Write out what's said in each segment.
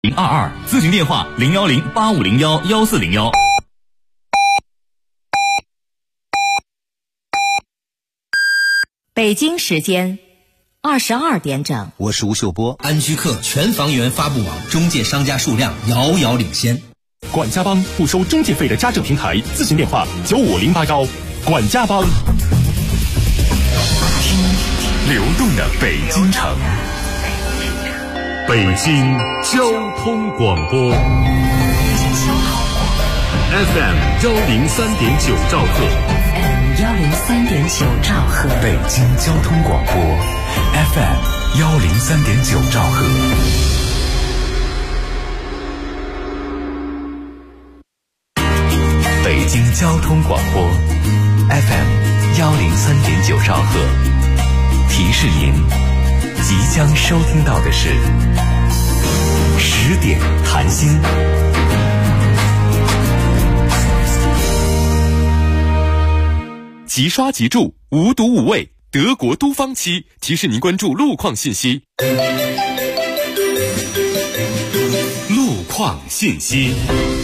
022咨询电话01085011401。 北京时间22点整， 我是吴秀波。 安居客全房源发布网中介商家数量遥遥领先。 管家帮不收中介费的家政平台，咨询电话95081。管家帮， 流动的北京城。北京交通广播 FM 103.9兆赫 103.9兆赫， 北京交通广播 FM 103.9兆赫。北京交通广播 FM 103.9兆赫，提示您即将收听到的是10点谈心。 即刷即住，无毒无味，德国都方漆提示您关注路况信息。路况信息。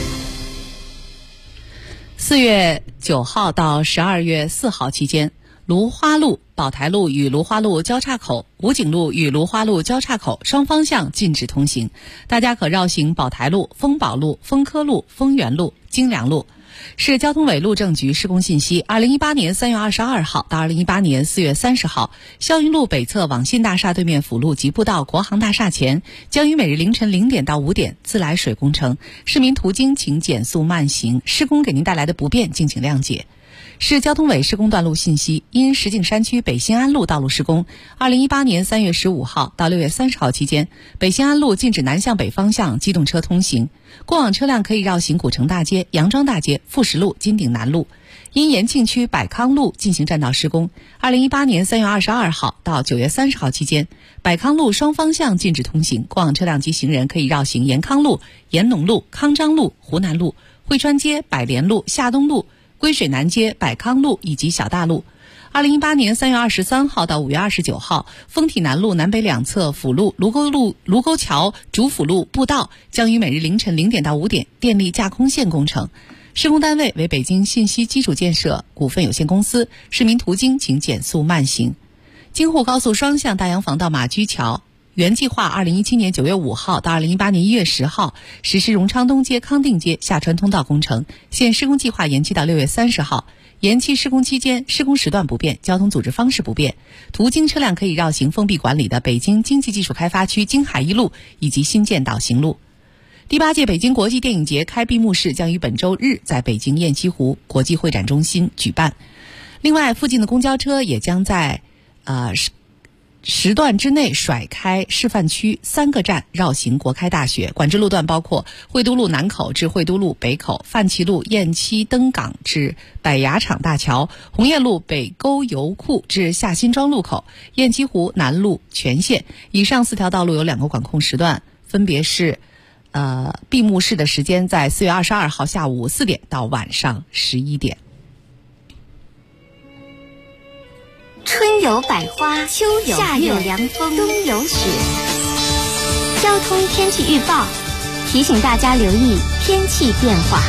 4月9号到12月4号期间，芦花路、宝台路与芦花路交叉口、武警路与芦花路交叉口双方向禁止通行，大家可绕行宝台路、丰宝路、丰科路、丰源路、京良路。市交通委路政局施工信息：2018年3月22号到2018年4月30号，霄云路北侧网信大厦对面辅路及步道国航大厦前，将于每日凌晨0点到5点自来水工程，市民途经请减速慢行，施工给您带来的不便敬请谅解。市交通委施工段路信息：因石景山区北新安路道路施工，2018年3月15号到6月30号期间，北新安路禁止南向北方向机动车通行，过往车辆可以绕行古城大街、杨庄大街、富石路、金鼎南路。因延庆区百康路进行占道施工，2018年3月22号到9月30号期间，百康路双方向禁止通行，过往车辆及行人可以绕行延康路、延农路、康章路、湖南路、汇川街、百联路、夏东路、归水南街、百康路以及小大路。2018年3月23号到5月29号，丰体南路南北两侧辅路、卢沟桥、主辅路步道将于每日凌晨0点到5点电力架空线工程，施工单位为北京信息基础建设股份有限公司，市民途经请减速慢行。京沪高速双向大洋防道马驹桥原计划2017年9月5号到2018年1月10号实施荣昌东街、康定街下穿通道工程，现施工计划延期到6月30号。延期施工期间，施工时段不变，交通组织方式不变，途经车辆可以绕行封闭管理的北京经济技术开发区京海一路以及新建导行路。第8届北京国际电影节开闭幕式将于本周日在北京雁栖湖国际会展中心举办。另外，附近的公交车也将在时段之内甩开示范区3个站绕行国开大学，管制路段包括惠都路南口至惠都路北口、范齐路雁栖登港至百雅场大桥、红叶路北沟油库至下辛庄路口、雁栖湖南路全线。以上4条道路有2个管控时段，分别是闭幕式的时间在4月22号下午4点到晚上11点。 春有百花，秋有夏有凉风，冬有雪。交通天气预报提醒大家留意天气变化。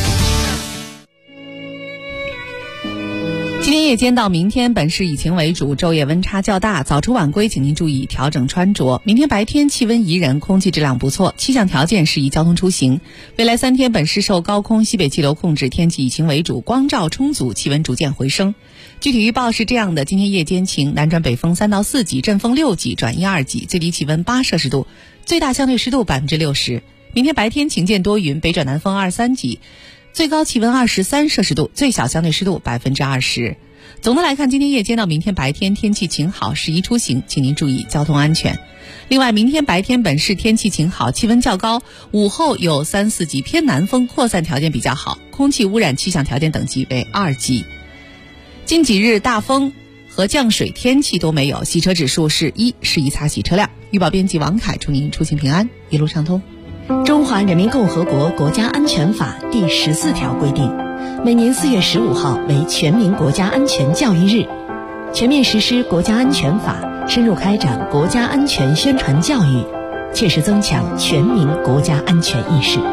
今天夜间到明天本市以晴为主，昼夜温差较大，早出晚归请您注意调整穿着。明天白天气温宜人，空气质量不错，气象条件适宜交通出行。未来3天本市受高空西北气流控制，天气以晴为主，光照充足，气温逐渐回升。具体预报是这样的：今天夜间晴，南转北风3到4级，阵风6级转1、2级，最低气温8摄氏度，最大相对湿度60%。明天白天晴间多云，北转南风2、3级，最高气温23摄氏度，最小相对湿度20%。总的来看，今天夜间到明天白天天气晴好，适宜出行，请您注意交通安全。另外，明天白天本市天气晴好，气温较高，午后有3、4级偏南风，扩散条件比较好，空气污染气象条件等级为2级。近几日大风和降水天气都没有，洗车指数是1，适宜擦洗车辆。预报编辑王凯，祝您出行平安，一路畅通。 中华人民共和国国家安全法第14条规定，每年4月15号为全民国家安全教育日，全面实施国家安全法，深入开展国家安全宣传教育， 切实增强全民国家安全意识。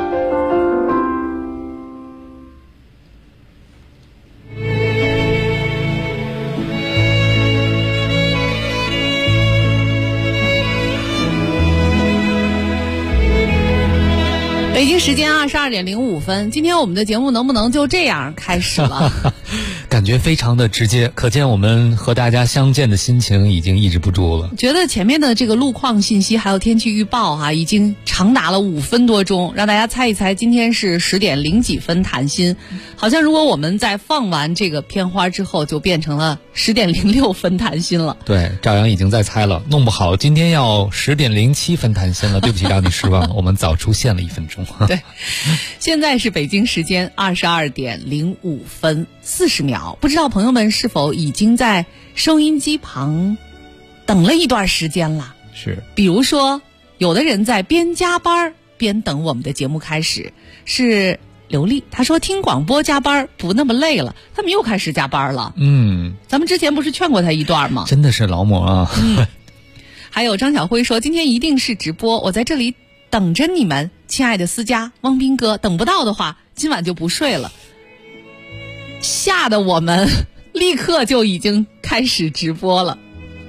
北京时间22点05分，今天我们的节目能不能就这样开始了？ 感觉非常的直接，可见我们和大家相见的心情已经抑制不住了。 觉得前面的这个路况信息还有天气预报已经长达了5分多钟，让大家猜一猜今天是10点0几分谈心。好像如果我们在放完这个片花之后，就变成了10点06分谈心了。 对，赵阳已经在猜了，弄不好今天要10点07分谈心了。对不起，让你失望了，我们早出现了1分钟。 对，现在是北京时间22点05分40秒，不知道朋友们是否已经在收音机旁等了一段时间了？ 是， 比如说有的人在边加班边等我们的节目开始，是刘丽，她说听广播加班不那么累了，他们又开始加班了。咱们之前不是劝过他一段吗？ 真的是劳模啊。 还有张小辉说今天一定是直播，我在这里等着你们，亲爱的思佳、汪斌哥，等不到的话今晚就不睡了。吓得我们立刻就已经开始直播了。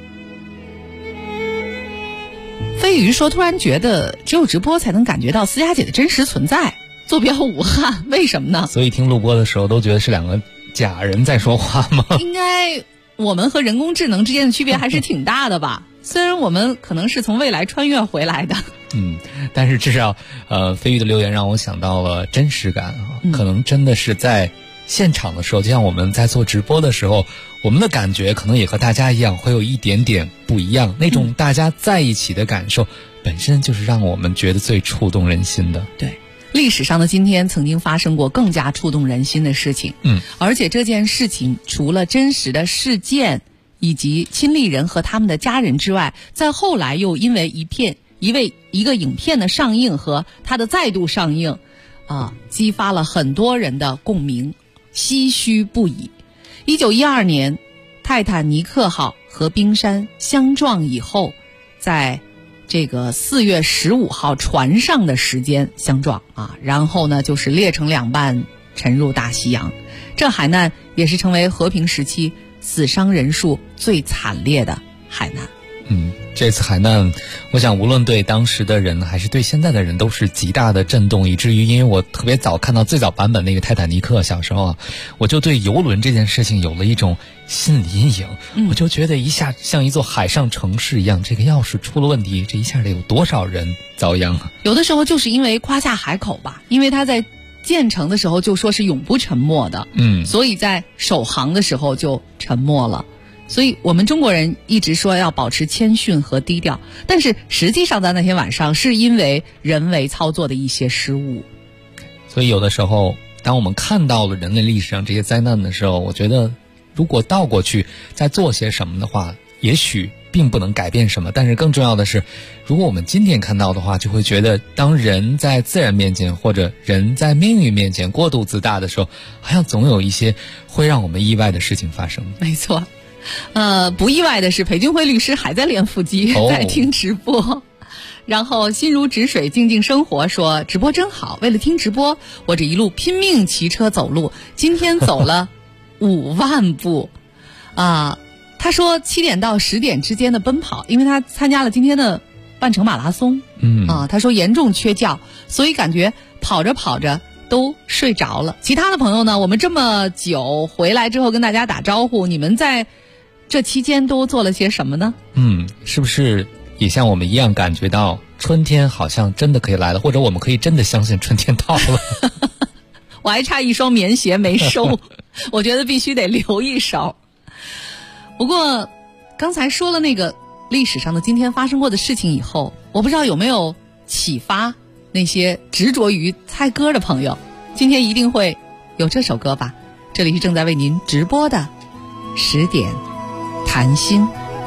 飞鱼说突然觉得只有直播才能感觉到思佳姐的真实存在，坐标武汉，为什么呢？ 所以听录播的时候都觉得是2个假人在说话吗？应该我们和人工智能之间的区别还是挺大的吧。虽然我们可能是从未来穿越回来的， 但是至少飞鱼的留言让我想到了真实感可能真的是在现场的时候，就像我们在做直播的时候，我们的感觉可能也和大家一样会有一点点不一样，那种大家在一起的感受本身就是让我们觉得最触动人心的。 对，历史上的今天曾经发生过更加触动人心的事情，而且这件事情除了真实的事件以及亲历人和他们的家人之外，在后来又因为一个影片的上映和它的再度上映激发了很多人的共鸣，唏嘘不已。1912年泰坦尼克号和冰山相撞以后，在这个4月15号船上的时间相撞然后呢就是裂成2半沉入大西洋。这海难也是成为和平时期死伤人数最惨烈的海难。 这次海难我想无论对当时的人还是对现在的人都是极大的震动，以至于因为我特别早看到最早版本那个泰坦尼克，小时候我就对游轮这件事情有了一种心理阴影。我就觉得一下像一座海上城市一样，这个要是出了问题，这一下得有多少人遭殃有的时候就是因为夸下海口吧，因为他在建成的时候就说是永不沉没的，所以在首航的时候就沉没了。所以我们中国人一直说要保持谦逊和低调，但是实际上在那天晚上是因为人为操作的一些失误。 所以有的时候当我们看到了人类历史上这些灾难的时候，我觉得如果倒过去再做些什么的话，也许并不能改变什么，但是更重要的是，如果我们今天看到的话，就会觉得当人在自然面前或者人在命运面前过度自大的时候，好像总有一些会让我们意外的事情发生。 没错。不意外的是裴军辉律师还在练腹肌，在听直播。然后心如止水静静生活说直播真好，为了听直播我这一路拼命骑车走路，今天走了5万步他说7点到10点之间的奔跑，因为他参加了今天的半程马拉松他说严重缺觉，所以感觉跑着跑着都睡着了。其他的朋友呢，我们这么久回来之后跟大家打招呼，你们在这期间都做了些什么呢？ 是不是也像我们一样感觉到春天好像真的可以来了，或者我们可以真的相信春天到了？ 我还差一双棉鞋没收我觉得必须得留一手。不过刚才说了那个历史上的今天发生过的事情以后，我不知道有没有启发那些执着于猜歌的朋友，今天一定会有这首歌吧。这里是正在为您直播的10点谈心。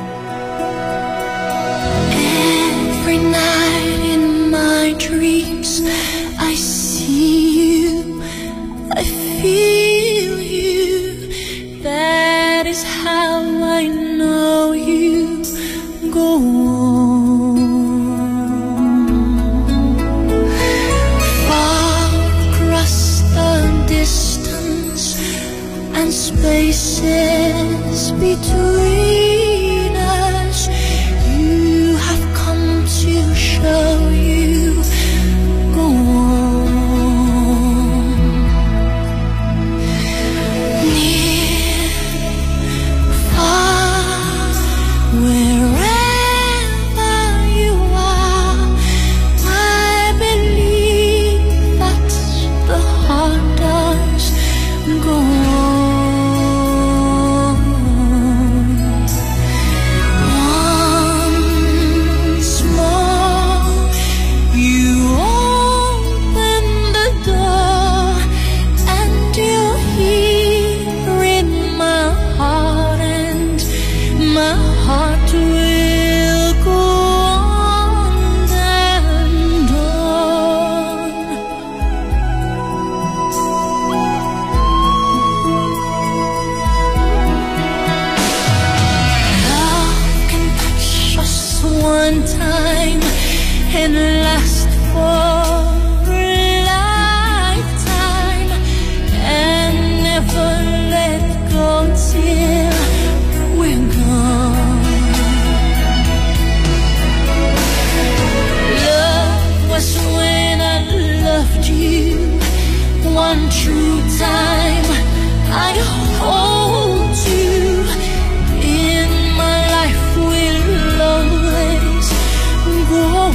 Every night in my dreams I see you, I feel you, that is how I know you go on. spaces between us. You have come to show you go on. Near, far, wherever you are, I believe that's the heart does go on. Once more, you open the door, and you're here in my heart, and my heart will go on and on. Love can touch us one time and last for a lifetime, and never let go till we're gone. Love was when I loved you one true time. I hold you in my life, will always go on.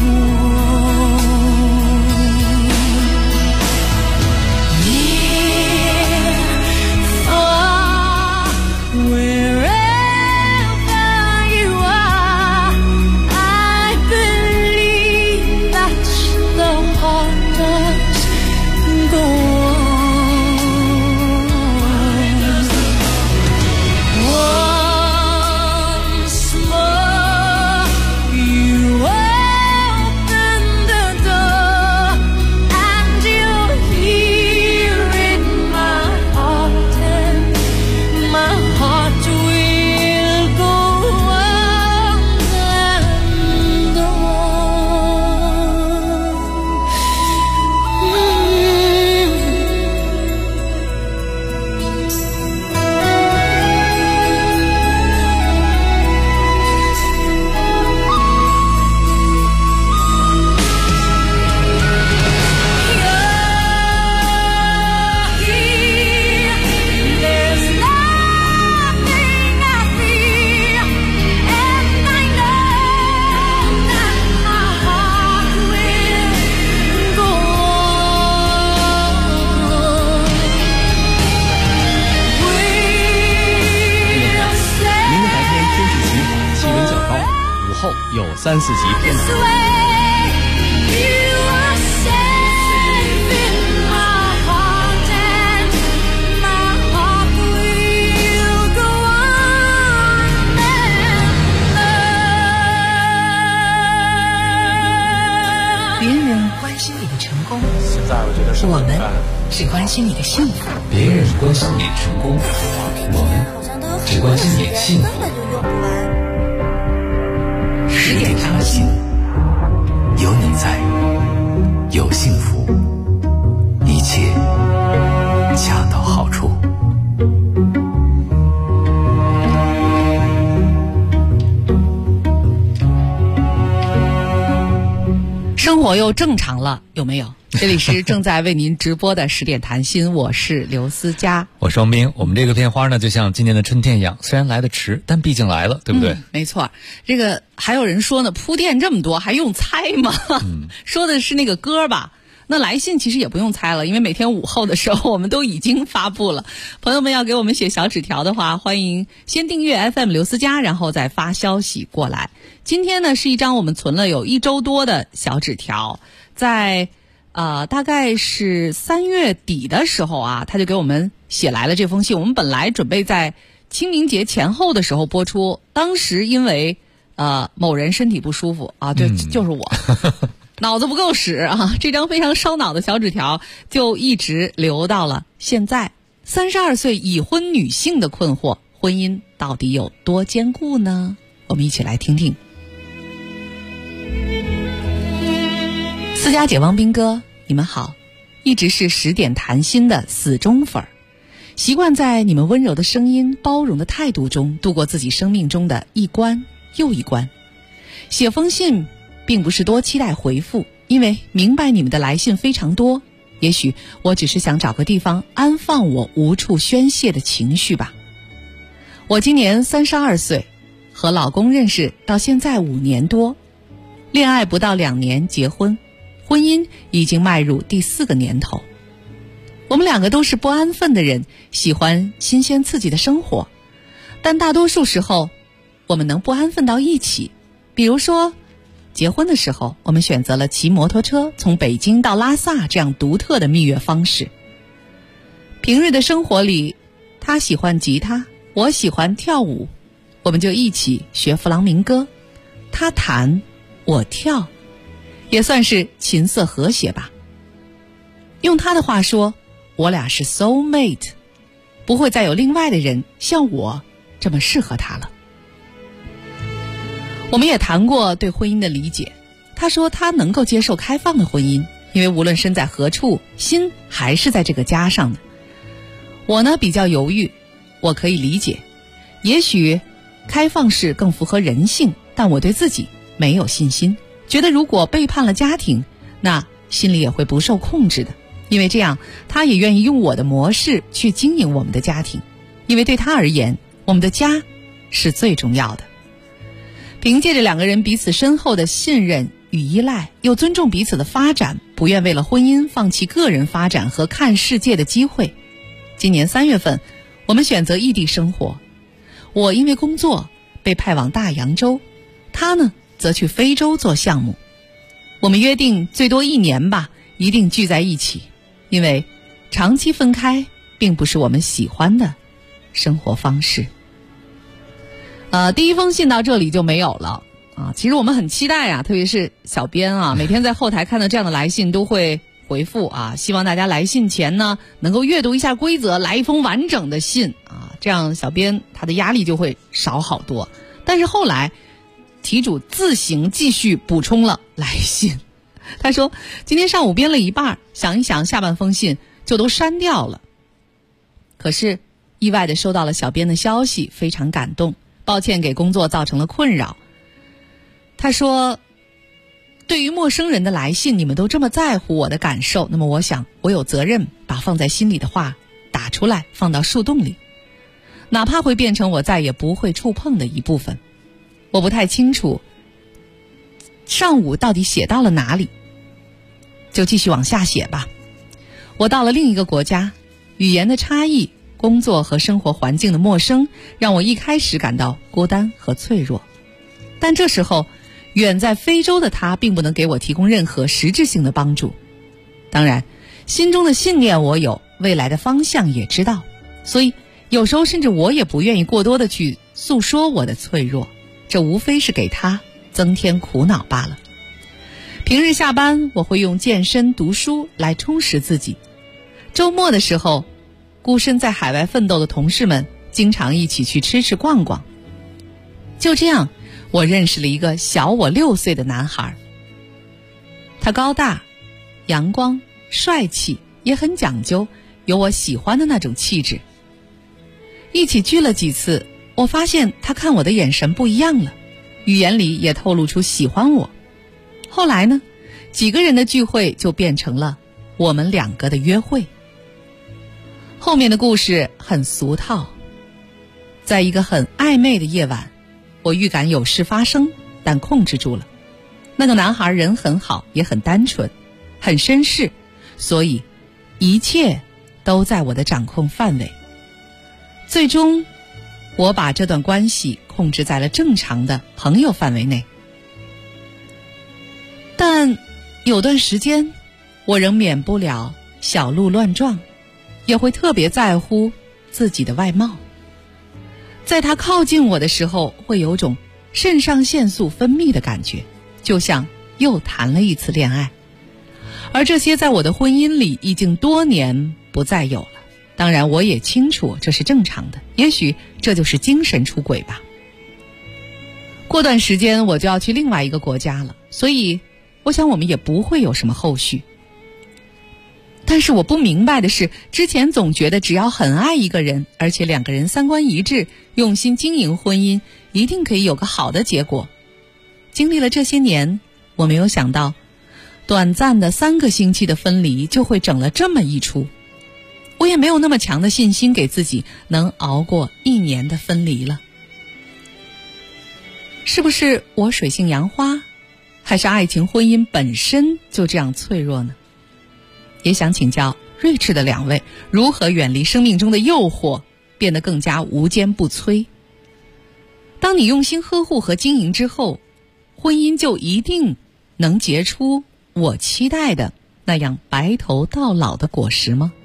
Near, far, wherever you are, I believe that's the heart does go on. Once more, you open the door, and you're here in my heart, and my heart will go on and on. There's nothing I fear, and I know that my heart will go on. We'll 明天白天天气晴好，气温较高，午后有3、4级偏南 this way. You are safe in my heart, and my heart will go on and on. 别人关心你的成功， 现在我觉得是我们只关心你的幸福。 别人关心你的成功，我们只关心你的幸福。 10点谈心，有你在，有幸福，一切恰到好处。 生活又正常了，有没有？这里是正在为您直播的10点谈心，我是刘思佳。 我是王斌，我们这个片花呢，就像今年的春天一样，虽然来得迟，但毕竟来了，对不对？ 没错，这个还有人说呢，铺垫这么多还用猜吗？说的是那个歌吧。那来信其实也不用猜了，因为每天午后的时候我们都已经发布了。朋友们要给我们写小纸条的话，欢迎先订阅 FM 刘思佳，然后再发消息过来。今天呢是一张我们存了有1周多的小纸条，在大概是3月底的时候啊，他就给我们写来了这封信。我们本来准备在清明节前后的时候播出，当时因为某人身体不舒服啊，对，就是我。脑子不够使啊！这张非常烧脑的小纸条就一直留到了现在。32岁已婚女性的困惑，婚姻到底有多坚固呢？我们一起来听听。思佳姐、王斌哥，你们好，一直是10点谈心的死忠粉儿。 习惯在你们温柔的声音、包容的态度中度过自己生命中的一关又一关。写封信并不是多期待回复，因为明白你们的来信非常多，也许我只是想找个地方安放我无处宣泄的情绪吧。我今年32岁，和老公认识到现在5年多，恋爱不到2年结婚，婚姻已经迈入第4个年头。我们两个都是不安分的人，喜欢新鲜刺激的生活，但大多数时候我们能不安分到一起。比如说结婚的时候，我们选择了骑摩托车从北京到拉萨这样独特的蜜月方式。平日的生活里，他喜欢吉他，我喜欢跳舞，我们就一起学弗朗明哥，他弹我跳，也算是琴瑟和谐吧。用他的话说，我俩是 soul mate， 不会再有另外的人像我这么适合他了。我们也谈过对婚姻的理解，他说他能够接受开放的婚姻，因为无论身在何处，心还是在这个家上的。我呢比较犹豫，我可以理解，也许开放式更符合人性，但我对自己没有信心，觉得如果背叛了家庭，那心里也会不受控制的。因为这样他也愿意用我的模式去经营我们的家庭，因为对他而言，我们的家是最重要的。凭借着2个人彼此深厚的信任与依赖，又尊重彼此的发展，不愿为了婚姻放弃个人发展和看世界的机会，今年3月份我们选择异地生活。我因为工作被派往大洋洲，他呢则去非洲做项目。我们约定最多1年吧，一定聚在一起，因为长期分开并不是我们喜欢的生活方式。第一封信到这里就没有了啊。其实我们很期待啊，特别是小编啊，每天在后台看到这样的来信都会回复啊，希望大家来信前呢能够阅读一下规则，来一封完整的信啊，这样小编他的压力就会少好多。但是后来题主自行继续补充了来信，他说今天上午编了一半，想一想下半封信就都删掉了。可是意外的收到了小编的消息，非常感动，抱歉给工作造成了困扰。他说对于陌生人的来信，你们都这么在乎我的感受，那么我想我有责任把放在心里的话打出来，放到树洞里，哪怕会变成我再也不会触碰的一部分。我不太清楚上午到底写到了哪里，就继续往下写吧。我到了另一个国家，语言的差异，工作和生活环境的陌生，让我一开始感到孤单和脆弱。但这时候远在非洲的他并不能给我提供任何实质性的帮助。当然心中的信念我有，未来的方向也知道，所以有时候甚至我也不愿意过多的去诉说我的脆弱，这无非是给他增添苦恼罢了。平日下班我会用健身读书来充实自己，周末的时候孤身在海外奋斗的同事们经常一起去吃逛逛。就这样我认识了一个小我6岁的男孩，他高大阳光帅气，也很讲究，有我喜欢的那种气质。一起聚了几次，我发现他看我的眼神不一样了，语言里也透露出喜欢我。后来呢，几个人的聚会就变成了我们2个的约会。后面的故事很俗套，在一个很暧昧的夜晚，我预感有事发生，但控制住了。那个男孩人很好，也很单纯，很绅士，所以一切都在我的掌控范围。最终我把这段关系控制在了正常的朋友范围内。但有段时间我仍免不了小鹿乱撞，也会特别在乎自己的外貌。在他靠近我的时候，会有种肾上腺素分泌的感觉，就像又谈了一次恋爱。而这些在我的婚姻里已经多年不再有了。当然我也清楚这是正常的，也许这就是精神出轨吧。过段时间我就要去另外一个国家了，所以我想我们也不会有什么后续。 但是我不明白的是，之前总觉得只要很爱一个人，而且两个人三观一致，用心经营婚姻，一定可以有个好的结果。经历了这些年，我没有想到，短暂的3个星期的分离就会整了这么一出。我也没有那么强的信心给自己能熬过1年的分离了。是不是我水性杨花，还是爱情婚姻本身就这样脆弱呢？也想请教睿智的2位，如何远离生命中的诱惑，变得更加无坚不摧。当你用心呵护和经营之后，婚姻就一定能结出我期待的那样白头到老的果实吗？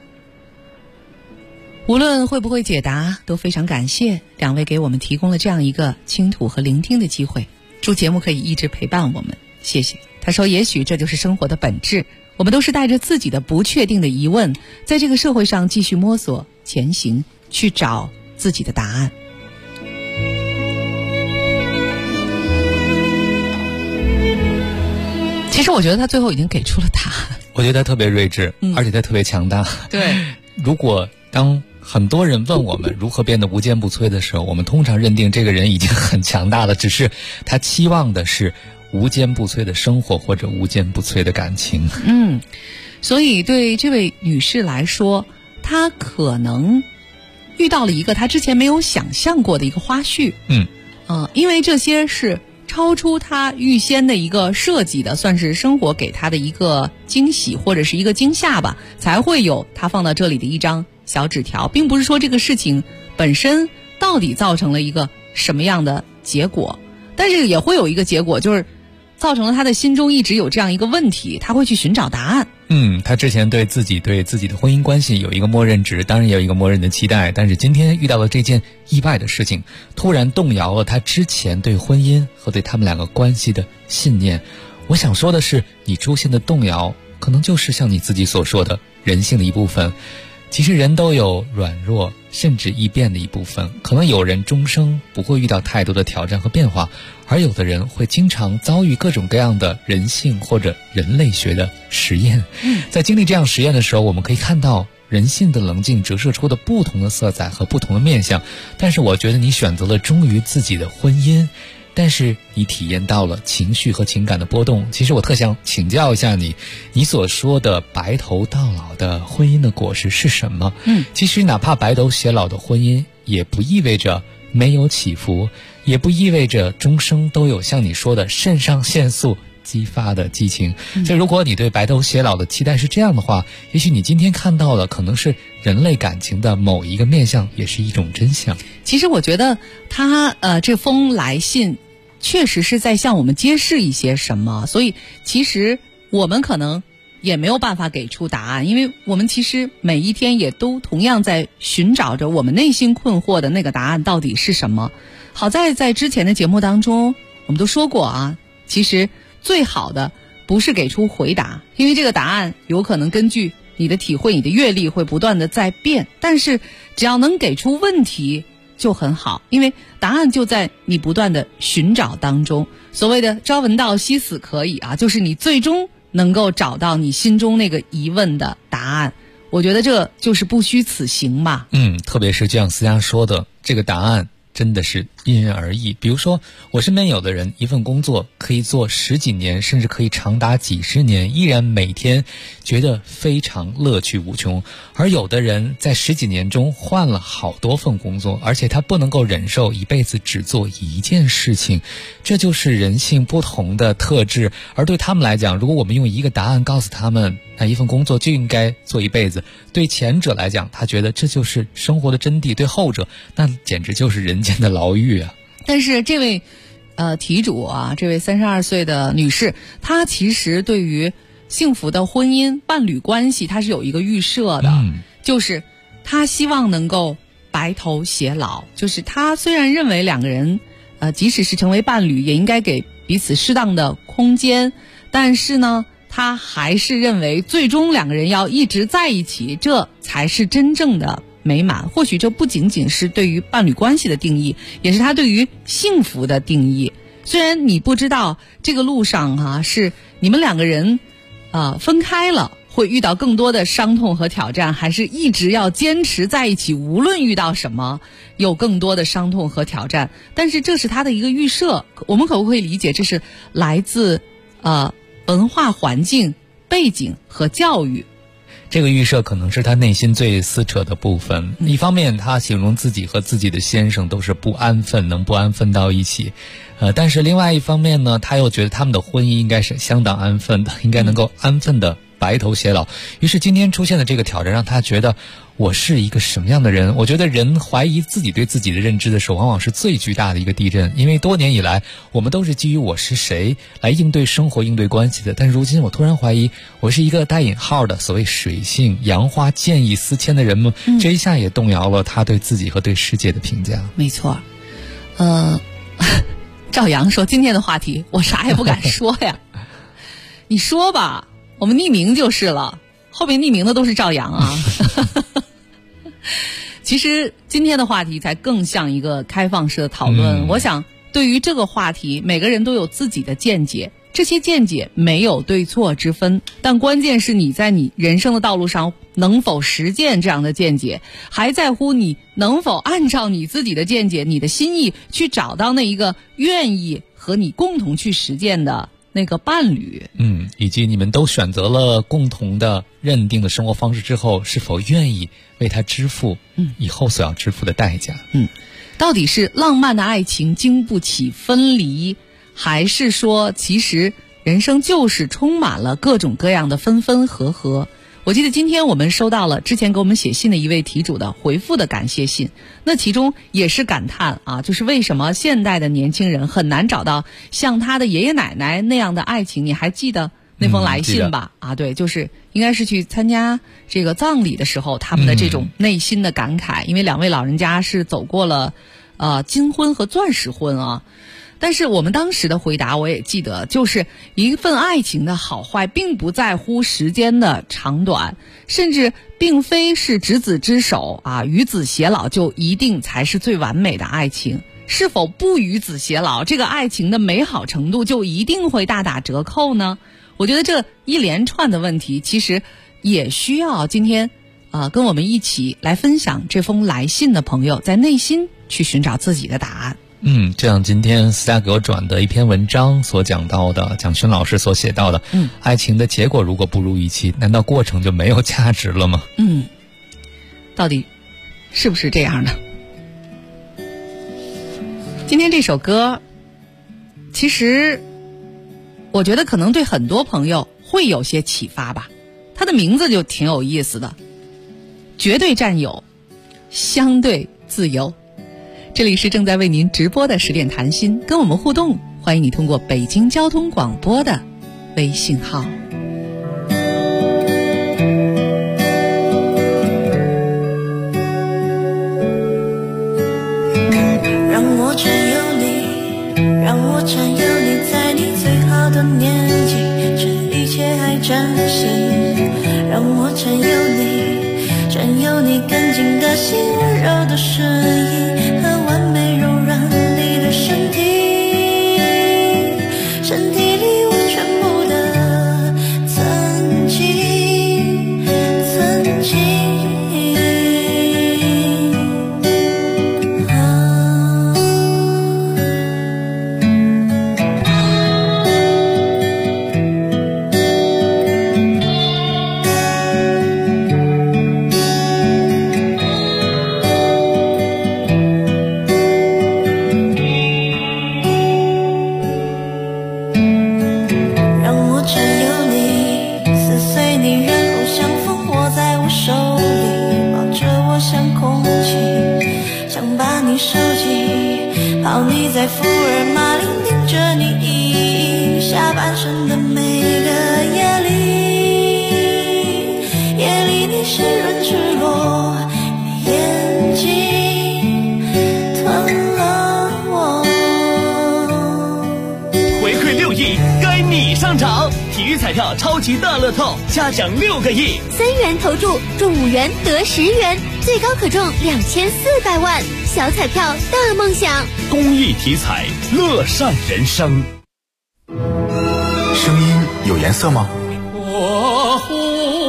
无论会不会解答，都非常感谢2位给我们提供了这样一个倾吐和聆听的机会。祝节目可以一直陪伴我们，谢谢。他说，也许这就是生活的本质，我们都是带着自己的不确定的疑问，在这个社会上继续摸索前行，去找自己的答案。其实我觉得他最后已经给出了答案。 我觉得他特别睿智，而且他特别强大。 对， 如果当很多人问我们如何变得无坚不摧的时候，我们通常认定这个人已经很强大了，只是他期望的是无坚不摧的生活或者无坚不摧的感情。 所以对这位女士来说，她可能遇到了一个她之前没有想象过的一个花絮。因为这些是超出她预先的一个设计的，算是生活给她的一个惊喜或者是一个惊吓吧，才会有她放到这里的一张小纸条，并不是说这个事情本身到底造成了一个什么样的结果，但是也会有一个结果，就是造成了他的心中一直有这样一个问题，他会去寻找答案。 他之前对自己的婚姻关系有一个默认值，当然也有一个默认的期待，但是今天遇到了这件意外的事情，突然动摇了他之前对婚姻和对他们2个关系的信念。我想说的是，你出现的动摇可能就是像你自己所说的人性的一部分。其实人都有软弱甚至易变的一部分，可能有人终生不会遇到太多的挑战和变化，而有的人会经常遭遇各种各样的人性或者人类学的实验。在经历这样实验的时候，我们可以看到人性的冷静折射出的不同的色彩和不同的面向。但是我觉得你选择了忠于自己的婚姻，但是你体验到了情绪和情感的波动。其实我特想请教一下你，你所说的白头到老的婚姻的果实是什么？其实哪怕白头偕老的婚姻，也不意味着没有起伏，也不意味着终生都有像你说的肾上腺素激发的激情。所以如果你对白头偕老的期待是这样的话，也许你今天看到的可能是人类感情的某一个面向，也是一种真相。 其实我觉得他这封来信确实是在向我们揭示一些什么，所以其实我们可能也没有办法给出答案，因为我们其实每一天也都同样在寻找着我们内心困惑的那个答案到底是什么。好在在之前的节目当中我们都说过啊，其实最好的不是给出回答，因为这个答案有可能根据你的体会、你的阅历会不断的在变，但是只要能给出问题就很好，因为答案就在你不断的寻找当中。所谓的朝闻道夕死可矣啊，就是你最终能够找到你心中那个疑问的答案。我觉得这就是不虚此行吧。 特别是就像思佳说的，这个答案真的是因人而异。比如说我身边有的人一份工作可以做10几年，甚至可以长达几十年，依然每天觉得非常乐趣无穷。而有的人在10几年中换了好多份工作，而且他不能够忍受一辈子只做一件事情。这就是人性不同的特质。而对他们来讲，如果我们用一个答案告诉他们那一份工作就应该做一辈子，对前者来讲他觉得这就是生活的真谛，对后者那简直就是人间的牢狱啊。 但是这位题主啊，这位32岁的女士，她其实对于幸福的婚姻伴侣关系她是有一个预设的，就是她希望能够白头偕老。就是她虽然认为2个人即使是成为伴侣也应该给彼此适当的空间，但是呢她还是认为最终2个人要一直在一起，这才是真正的美满。或许这不仅仅是对于伴侣关系的定义，也是他对于幸福的定义。虽然你不知道这个路上是你们2个人分开了， 会遇到更多的伤痛和挑战，还是一直要坚持在一起，无论遇到什么有更多的伤痛和挑战？但是这是他的一个预设，我们可不可以理解这是来自文化环境背景和教育？ 这个预设可能是他内心最撕扯的部分。一方面他形容自己和自己的先生都是不安分，能不安分到一起，但是另外一方面呢，他又觉得他们的婚姻应该是相当安分的，应该能够安分的白头偕老。于是今天出现的这个挑战让他觉得，我是一个什么样的人？我觉得人怀疑自己对自己的认知的时候，往往是最巨大的一个地震。因为多年以来我们都是基于我是谁来应对生活应对关系的，但如今我突然怀疑我是一个带引号的所谓水性杨花见异思迁的人吗？这一下也动摇了他对自己和对世界的评价。 没错。赵阳说今天的话题我啥也不敢说呀。你说吧，我们匿名就是了，后面匿名的都是赵阳啊。其实今天的话题才更像一个开放式的讨论。我想对于这个话题，每个人都有自己的见解，这些见解没有对错之分，但关键是你在你人生的道路上能否实践这样的见解，还在乎你能否按照你自己的见解、你的心意去找到那一个愿意和你共同去实践的那个伴侣。 以及你们都选择了共同的认定的生活方式之后，是否愿意为他支付以后所要支付的代价。 到底是浪漫的爱情经不起分离，还是说其实人生就是充满了各种各样的分分合合？我记得今天我们收到了之前给我们写信的一位题主的回复的感谢信，那其中也是感叹啊，就是为什么现代的年轻人很难找到像他的爷爷奶奶那样的爱情。你还记得那封来信吧？对，就是应该是去参加这个葬礼的时候，他们的这种内心的感慨，因为两位老人家是走过了金婚和钻石婚啊。但是我们当时的回答我也记得，就是一份爱情的好坏并不在乎时间的长短，甚至并非是执子之手与子偕老就一定才是最完美的爱情。是否不与子偕老，这个爱情的美好程度就一定会大打折扣呢？我觉得这一连串的问题其实也需要今天跟我们一起来分享这封来信的朋友在内心去寻找自己的答案。 这样今天私下给我转的一篇文章所讲到的，蒋勋老师所写到的，爱情的结果如果不如预期，难道过程就没有价值了吗？ 到底是不是这样的？今天这首歌其实我觉得可能对很多朋友会有些启发吧，它的名字就挺有意思的，绝对占有，相对自由。这里是正在为您直播的10点谈心，跟我们互动，欢迎你通过北京交通广播的微信号。 让我占有你，让我占有你，在你最好的年纪，这一切还真实。让我占有你，占有你干净的心，温柔的声音和完美柔软你的身体，身体里我全部的曾经，曾经。你在福尔马林盯着你下半身的每个夜里，夜里你湿润赤裸，眼睛吞了我。 回馈6亿，该你上场！体育彩票超级大乐透，嘉奖6个亿 ，3元投注中5元得10元，最高可中2400万。小彩票大梦想， 公益体彩，乐善人生。 声音有颜色吗？ 我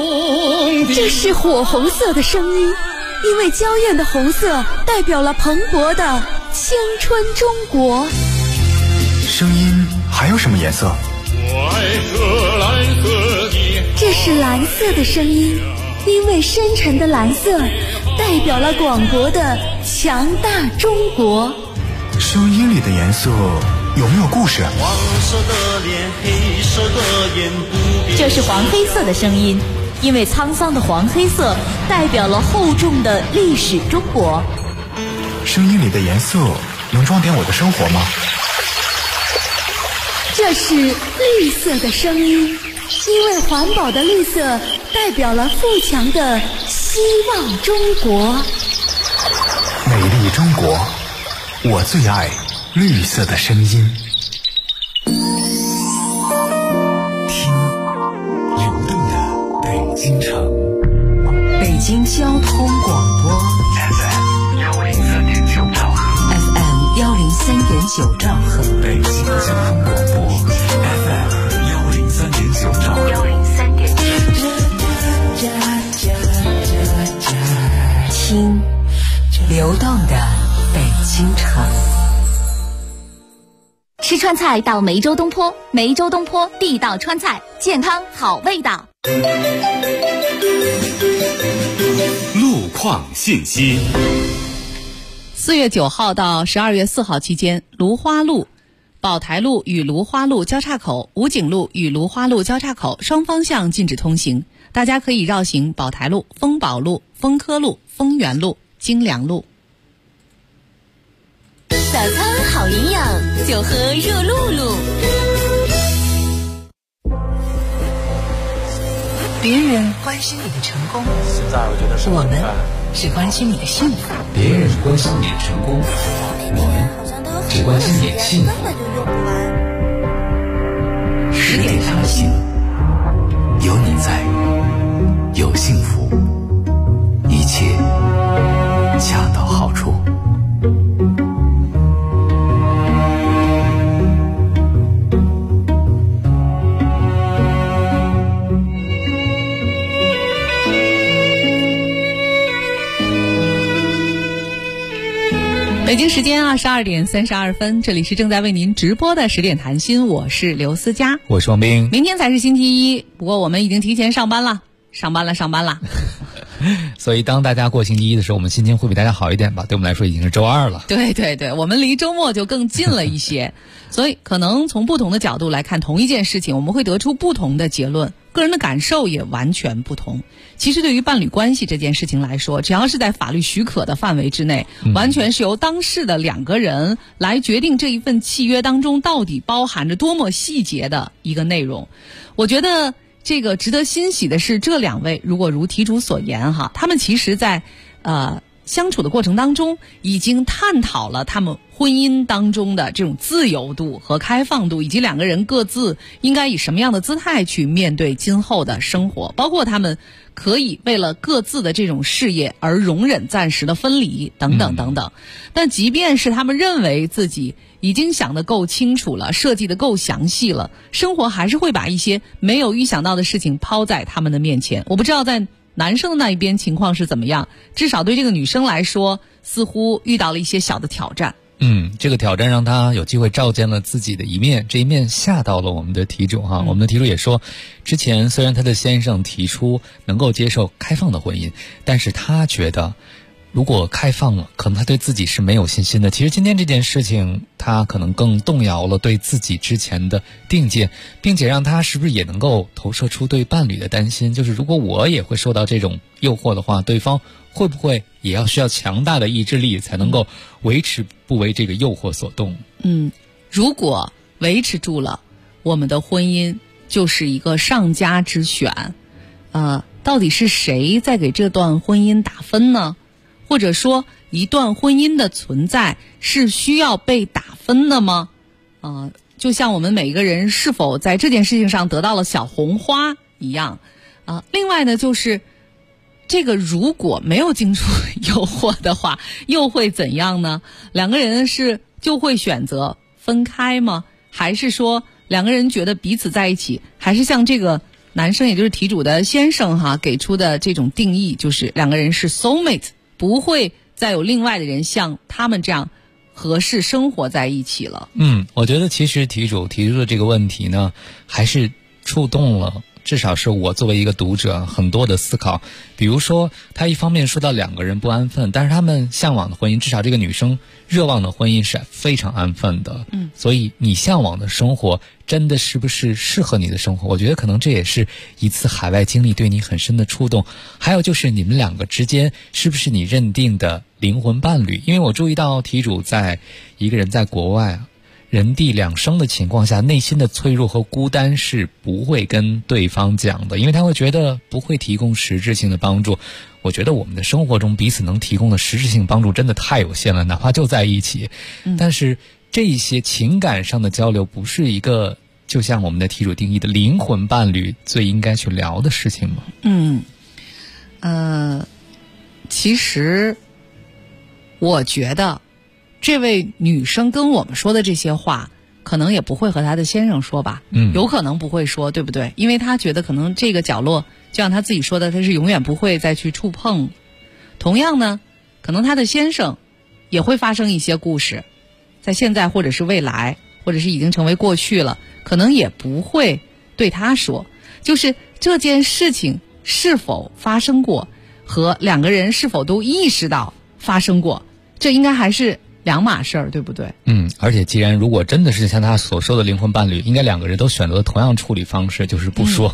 这是火红色的声音，因为娇艳的红色代表了蓬勃的青春中国。 声音还有什么颜色？ 我爱喝蓝色的。 这是蓝色的声音，因为深沉的蓝色代表了广博的强大中国。 声音里的颜色有没有故事？ 黄色的脸，黑色的眼，不变。 这是黄黑色的声音，因为沧桑的黄黑色代表了厚重的历史中国。 声音里的颜色能装点我的生活吗？ 这是绿色的声音，因为环保的绿色代表了富强的希望中国。 美丽中国，我最爱绿色的声音。 听流动的北京城， 北京交通广播 FM 103.9兆赫 FM 103.9兆赫， 北京交通广播 FM 103.9兆赫听流动的北京城。 吃川菜到梅州东坡，梅州东坡地道川菜，健康好味道。 路况信息。 4月9号到12月4号期间，芦花路、宝台路与芦花路交叉口、武警路与芦花路交叉口双方向禁止通行，大家可以绕行宝台路、丰宝路、丰科路、丰源路、京良路。 早餐好营养，就喝热露露。 别人关心你的成功， 现在我觉得我们只关心你的幸福。 别人关心你的成功，我们只关心你的幸福。 10点茶心，有你在，有幸福，一切恰到好处。 北京时间22点32分，这里是正在为您直播的10点谈心，我是刘思佳， 我是王斌。 明天才是星期一，不过我们已经提前上班了。 所以当大家过星期一的时候，我们心情会比大家好一点吧，对我们来说已经是周二了。 对对对，我们离周末就更近了一些。所以可能从不同的角度来看同一件事情，我们会得出不同的结论，个人的感受也完全不同。其实对于伴侣关系这件事情来说，只要是在法律许可的范围之内，完全是由当事的两个人来决定这一份契约当中到底包含着多么细节的一个内容。我觉得这个值得欣喜的是，这两位如果如题主所言哈，他们其实在相处的过程当中已经探讨了他们婚姻当中的这种自由度和开放度，以及两个人各自应该以什么样的姿态去面对今后的生活，包括他们可以为了各自的这种事业而容忍暂时的分离等等等等。但即便是他们认为自己已经想得够清楚了，设计得够详细了，生活还是会把一些没有预想到的事情抛在他们的面前。我不知道在男生的那一边情况是怎么样，至少对这个女生来说，似乎遇到了一些小的挑战。 这个挑战让他有机会照见了自己的一面，这一面吓到了我们的题主哈。我们的题主也说，之前虽然他的先生提出能够接受开放的婚姻，但是他觉得如果开放了，可能他对自己是没有信心的。其实今天这件事情，他可能更动摇了对自己之前的定见，并且让他是不是也能够投射出对伴侣的担心，就是如果我也会受到这种诱惑的话，对方会不会也要需要强大的意志力才能够维持不为这个诱惑所动。 如果维持住了，我们的婚姻就是一个上佳之选。到底是谁在给这段婚姻打分呢？或者说一段婚姻的存在是需要被打分的吗？就像我们每一个人是否在这件事情上得到了小红花一样。另外呢，就是这个如果没有经出诱惑的话，又会怎样呢？两个人是就会选择分开吗？还是说两个人觉得彼此在一起，还是像这个男生，也就是题主的先生给出的这种定义，就是两个人是 soulmate， 不会再有另外的人像他们这样合适生活在一起了。 我觉得其实题主提出的这个问题呢，还是触动了至少是我作为一个读者很多的思考。比如说他一方面说到两个人不安分，但是他们向往的婚姻，至少这个女生热望的婚姻是非常安分的。所以你向往的生活真的是不是适合你的生活，我觉得可能这也是一次海外经历对你很深的触动。还有就是你们两个之间是不是你认定的灵魂伴侣，因为我注意到题主在一个人在国外人地两生的情况下，内心的脆弱和孤单是不会跟对方讲的，因为他会觉得不会提供实质性的帮助。我觉得我们的生活中彼此能提供的实质性帮助真的太有限了，哪怕就在一起。但是这些情感上的交流不是一个就像我们的题主定义的灵魂伴侣最应该去聊的事情吗？ 其实我觉得这位女生跟我们说的这些话可能也不会和她的先生说吧，有可能不会说，对不对？因为她觉得可能这个角落就像她自己说的，她是永远不会再去触碰。同样呢，可能她的先生也会发生一些故事，在现在或者是未来，或者是已经成为过去了，可能也不会对她说。就是这件事情是否发生过和两个人是否都意识到发生过，这应该还是两码事儿，对不对？ 而且既然如果真的是像他所说的灵魂伴侣，应该两个人都选择了同样处理方式，就是不说。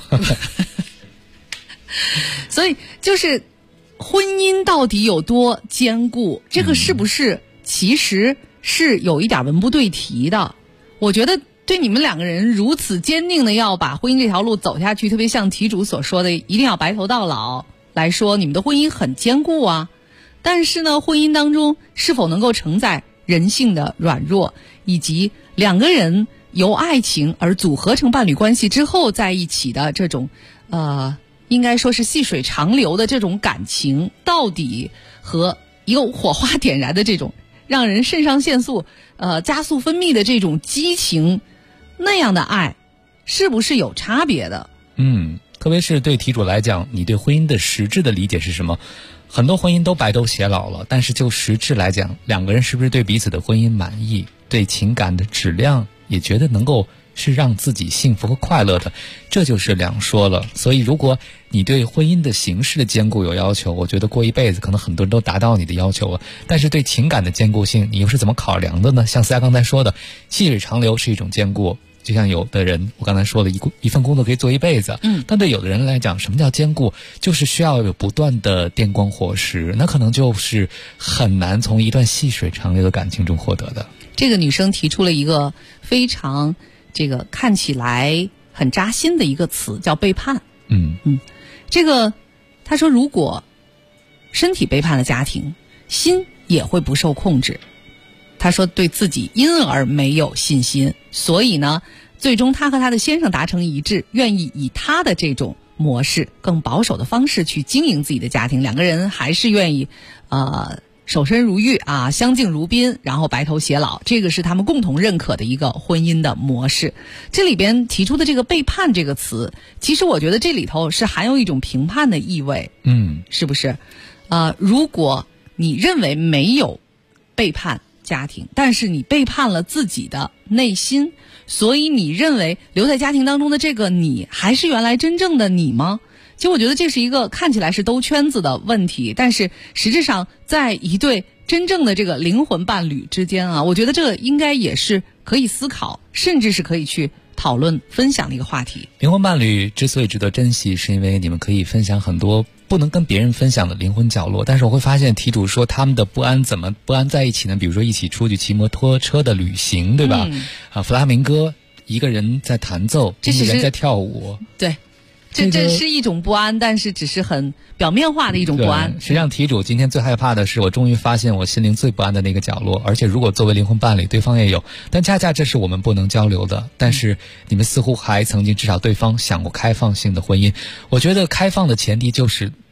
所以就是婚姻到底有多坚固，这个是不是其实是有一点文不对题的。我觉得对你们两个人如此坚定的要把婚姻这条路走下去，特别像题主所说的一定要白头到老来说，你们的婚姻很坚固啊。但是呢，婚姻当中是否能够承载人性的软弱，以及两个人由爱情而组合成伴侣关系之后在一起的这种应该说是细水长流的这种感情，到底和有火花点燃的这种让人肾上腺素加速分泌的这种激情那样的爱是不是有差别的？ 特别是对题主来讲，你对婚姻的实质的理解是什么？很多婚姻都白头偕老了，但是就实质来讲，两个人是不是对彼此的婚姻满意，对情感的质量也觉得能够是让自己幸福和快乐的，这就是两说了。所以如果你对婚姻的形式的坚固有要求，我觉得过一辈子可能很多人都达到你的要求了。但是对情感的坚固性，你又是怎么考量的呢？像思佳刚才说的，细水长流是一种坚固，就像有的人我刚才说了一份工作可以做一辈子，但对有的人来讲，什么叫坚固？就是需要有不断的电光火石，那可能就是很难从一段细水长流的感情中获得的。 这个女生提出了一个非常看起来很扎心的一个词，叫背叛。这个她说，如果身体背叛了家庭，心也会不受控制。她说对自己因而没有信心，所以呢，最终她和她的先生达成一致，愿意以她的这种模式更保守的方式去经营自己的家庭。两个人还是愿意守身如玉啊，相敬如宾，然后白头偕老，这个是他们共同认可的一个婚姻的模式。这里边提出的这个背叛这个词，其实我觉得这里头是含有一种评判的意味，是不是？如果你认为没有背叛家庭，但是你背叛了自己的内心，所以你认为留在家庭当中的这个你还是原来真正的你吗？其实我觉得这是一个看起来是兜圈子的问题，但是实质上在一对真正的这个灵魂伴侣之间啊，我觉得这个应该也是可以思考，甚至是可以去讨论分享的一个话题。 灵魂伴侣之所以值得珍惜，是因为你们可以分享很多不能跟别人分享的灵魂角落。但是我会发现题主说他们的不安怎么不安在一起呢？比如说一起出去骑摩托车的旅行，对吧？弗拉明戈，一个人在弹奏，一个人在跳舞， 对，这是一种不安，但是只是很表面化的一种不安。 实际上题主今天最害怕的是，我终于发现我心灵最不安的那个角落，而且如果作为灵魂伴侣，对方也有，但恰恰这是我们不能交流的。但是你们似乎还曾经至少对方想过开放性的婚姻。我觉得开放的前提就是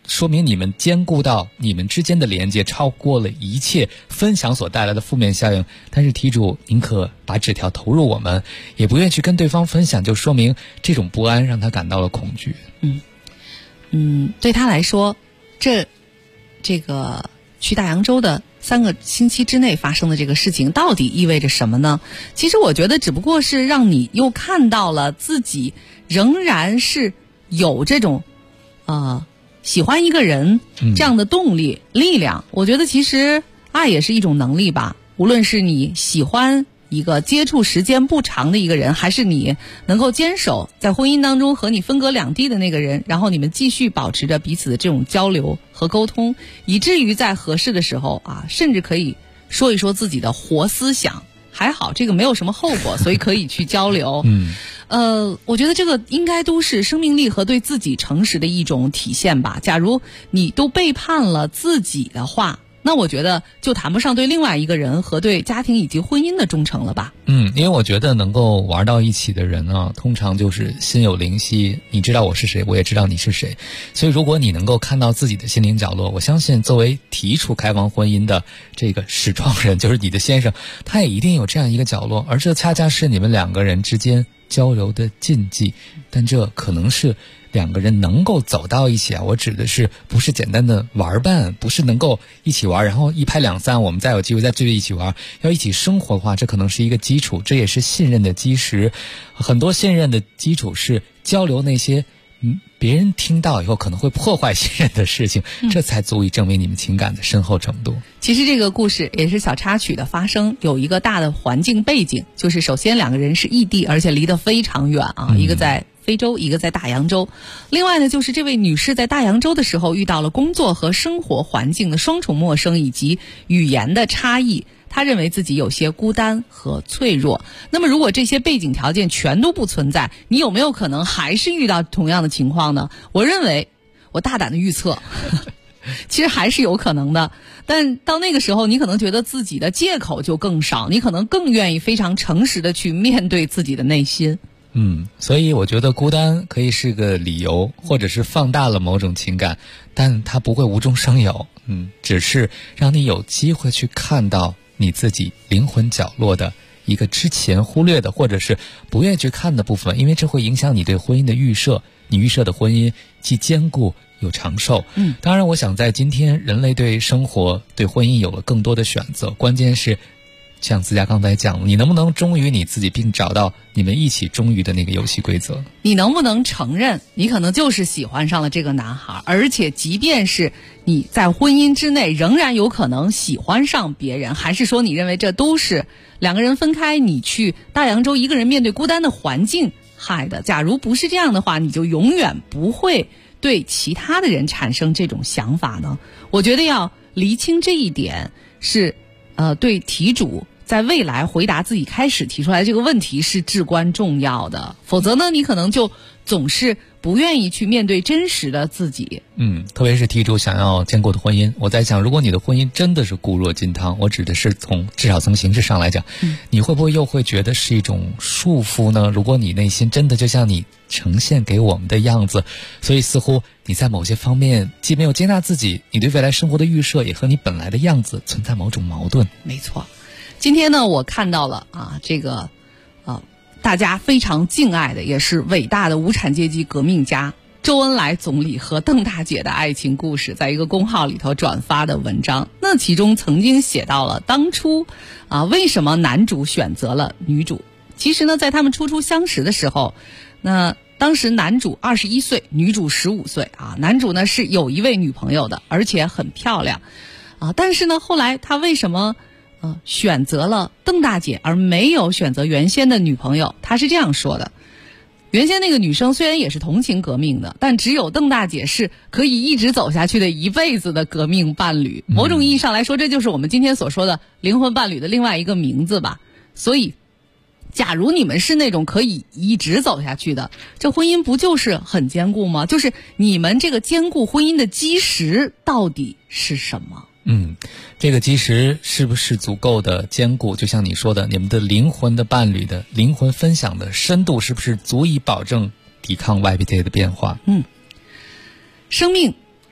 说明你们兼顾到你们之间的连接超过了一切分享所带来的负面效应，但是题主宁可把纸条投入我们，也不愿意去跟对方分享，就说明这种不安让他感到了恐惧。 对他来说，这个去大洋洲的3个星期之内发生的这个事情到底意味着什么呢？其实我觉得只不过是让你又看到了自己仍然是有这种喜欢一个人这样的动力、力量。我觉得其实爱也是一种能力吧，无论是你喜欢一个接触时间不长的一个人，还是你能够坚守在婚姻当中和你分隔两地的那个人，然后你们继续保持着彼此的这种交流和沟通，以至于在合适的时候甚至可以说一说自己的活思想。还好这个没有什么后果，所以可以去交流。我觉得这个应该都是生命力和对自己诚实的一种体现吧。假如你都背叛了自己的话，那我觉得就谈不上对另外一个人和对家庭以及婚姻的忠诚了吧。 因为我觉得能够玩到一起的人通常就是心有灵犀，你知道我是谁，我也知道你是谁。所以如果你能够看到自己的心灵角落，我相信作为提出开放婚姻的这个始创人，就是你的先生，他也一定有这样一个角落，而这恰恰是你们2个人之间交流的禁忌。但这可能是2个人能够走到一起我指的是不是简单的玩伴，不是能够一起玩然后一拍两散我们再有机会再聚在一起玩，要一起生活的话，这可能是一个基础，这也是信任的基石。很多信任的基础是交流那些别人听到以后可能会破坏信任的事情，这才足以证明你们情感的深厚程度。 其实这个故事也是小插曲的发生有一个大的环境背景，就是首先2个人是异地，而且离得非常远一个在非洲，一个在大洋洲。另外呢，就是这位女士在大洋洲的时候遇到了工作和生活环境的双重陌生以及语言的差异，她认为自己有些孤单和脆弱。那么如果这些背景条件全都不存在，你有没有可能还是遇到同样的情况呢？我认为，我大胆的预测其实还是有可能的，但到那个时候你可能觉得自己的借口就更少，你可能更愿意非常诚实的去面对自己的内心。 所以我觉得孤单可以是个理由，或者是放大了某种情感，但它不会无中生有，只是让你有机会去看到你自己灵魂角落的一个之前忽略的或者是不愿意去看的部分，因为这会影响你对婚姻的预设，你预设的婚姻既坚固又长寿。当然我想在今天人类对生活对婚姻有了更多的选择，关键是像思佳刚才讲，你能不能忠于你自己，并找到你们一起忠于的那个游戏规则？ 你能不能承认你可能就是喜欢上了这个男孩，而且即便是你在婚姻之内仍然有可能喜欢上别人，还是说你认为这都是2个人分开，你去大洋洲一个人面对孤单的环境害的？假如不是这样的话，你就永远不会对其他的人产生这种想法呢？我觉得要厘清这一点是对题主在未来回答自己开始提出来这个问题是至关重要的，否则呢，你可能就总是不愿意去面对真实的自己。 特别是题主想要坚固的婚姻，我在想，如果你的婚姻真的是固若金汤，我指的是至少从形式上来讲，你会不会又会觉得是一种束缚呢？如果你内心真的就像你呈现给我们的样子，所以似乎你在某些方面既没有接纳自己，你对未来生活的预设也和你本来的样子存在某种矛盾。 没错，今天呢，我看到了这个大家非常敬爱的，也是伟大的无产阶级革命家周恩来总理和邓大姐的爱情故事，在一个公号里头转发的文章。那其中曾经写到了当初为什么男主选择了女主。其实呢，在他们初初相识的时候，那当时男主21岁，女主15岁男主呢是有一位女朋友的，而且很漂亮但是呢，后来他为什么选择了邓大姐而没有选择原先的女朋友？他是这样说的：原先那个女生虽然也是同情革命的，但只有邓大姐是可以一直走下去的一辈子的革命伴侣。某种意义上来说，这就是我们今天所说的灵魂伴侣的另外一个名字吧。所以假如你们是那种可以一直走下去的，这婚姻不就是很坚固吗？就是你们这个坚固婚姻的基石到底是什么？ 这个基石是不是足够的坚固？就像你说的，你们的灵魂的伴侣的灵魂分享的深度是不是足以保证抵抗外界的变化？ 生命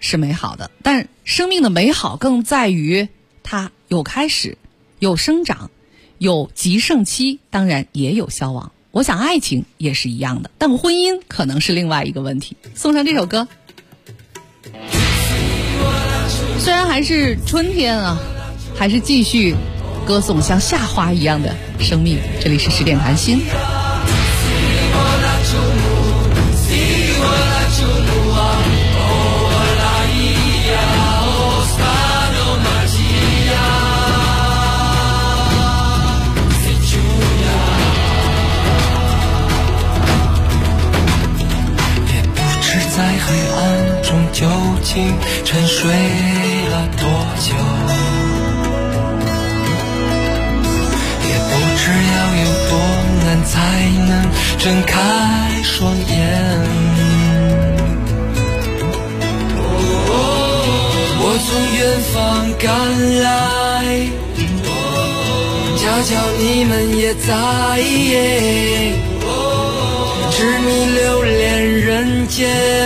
是美好的，但生命的美好更在于它有开始，有生长，有极盛期，当然也有消亡。我想爱情也是一样的，但婚姻可能是另外一个问题。送上这首歌，虽然还是春天啊，还是继续歌颂像夏花一样的生命。这里是10点谈心。 在黑暗中究竟沉睡了多久，也不知要有多难才能睁开双眼。我从远方赶来，悄悄你们也在，痴迷流连人间，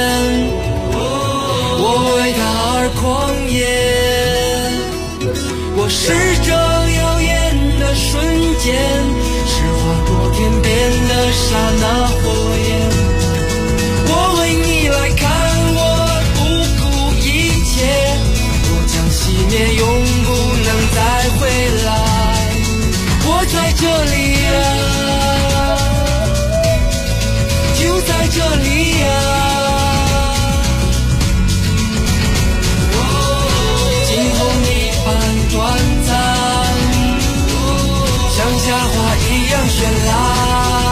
我为他而狂野。我是这耀眼的瞬间，是划过天边的刹那火焰。我为你来看，我不顾一切，我将熄灭，永不能再回来。我在这里啊，就在这里啊，惊鸿一般短暂，像夏花一样绚烂。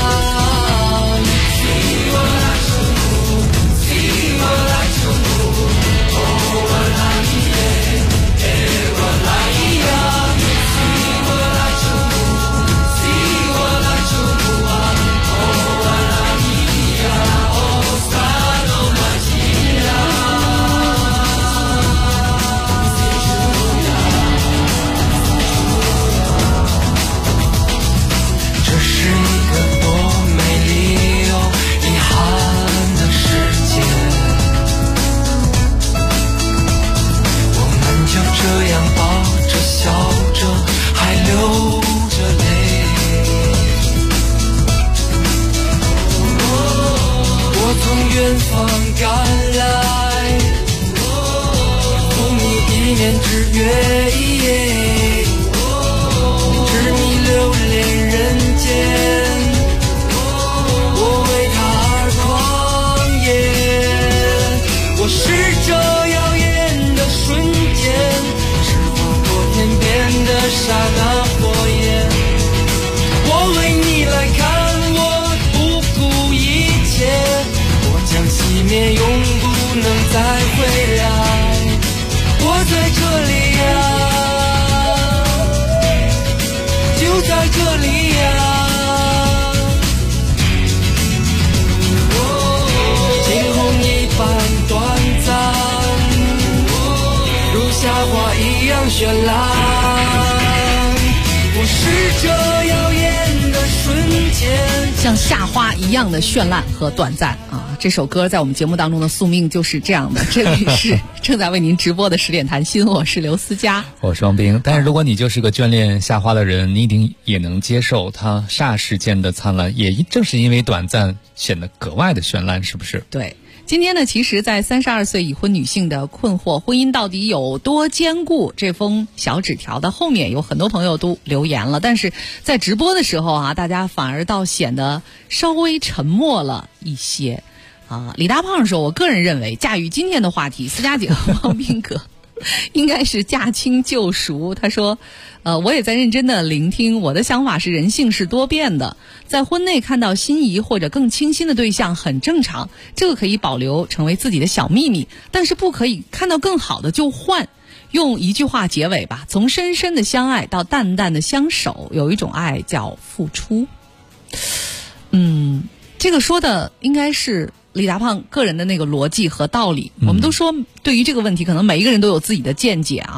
远方赶来，赴你一面之约，痴迷流连人间，我为他而狂野。我是这耀眼的瞬间，是划过天边的刹那火焰。我为你来看，我不顾一切，将熄灭，永不能再回来。我在这里啊，就在这里啊，惊鸿一般短暂，如夏花一样绚烂。我是这耀眼的瞬间， 像夏花一样的绚烂和短暂啊！这首歌在我们节目当中的宿命就是这样的。这里是正在为您直播的10点谈心，我是刘思佳， 我是王冰。但是如果你就是个眷恋夏花的人，你一定也能接受它霎时间的灿烂，也正是因为短暂显得格外的绚烂，是不是？ 对。今天呢，其实在32岁已婚女性的困惑，婚姻到底有多坚固，这封小纸条的后面有很多朋友都留言了，但是在直播的时候啊，大家反而倒显得稍微沉默了一些啊。李大胖说，我个人认为驾驭今天的话题，思佳姐和王斌哥应该是驾轻就熟。他说我也在认真的聆听，我的想法是人性是多变的，在婚内看到心仪或者更倾心的对象很正常，这个可以保留成为自己的小秘密，但是不可以看到更好的就换。用一句话结尾吧，从深深的相爱到淡淡的相守，有一种爱叫付出。这个说的应该是李大胖个人的那个逻辑和道理。我们都说对于这个问题可能每一个人都有自己的见解啊，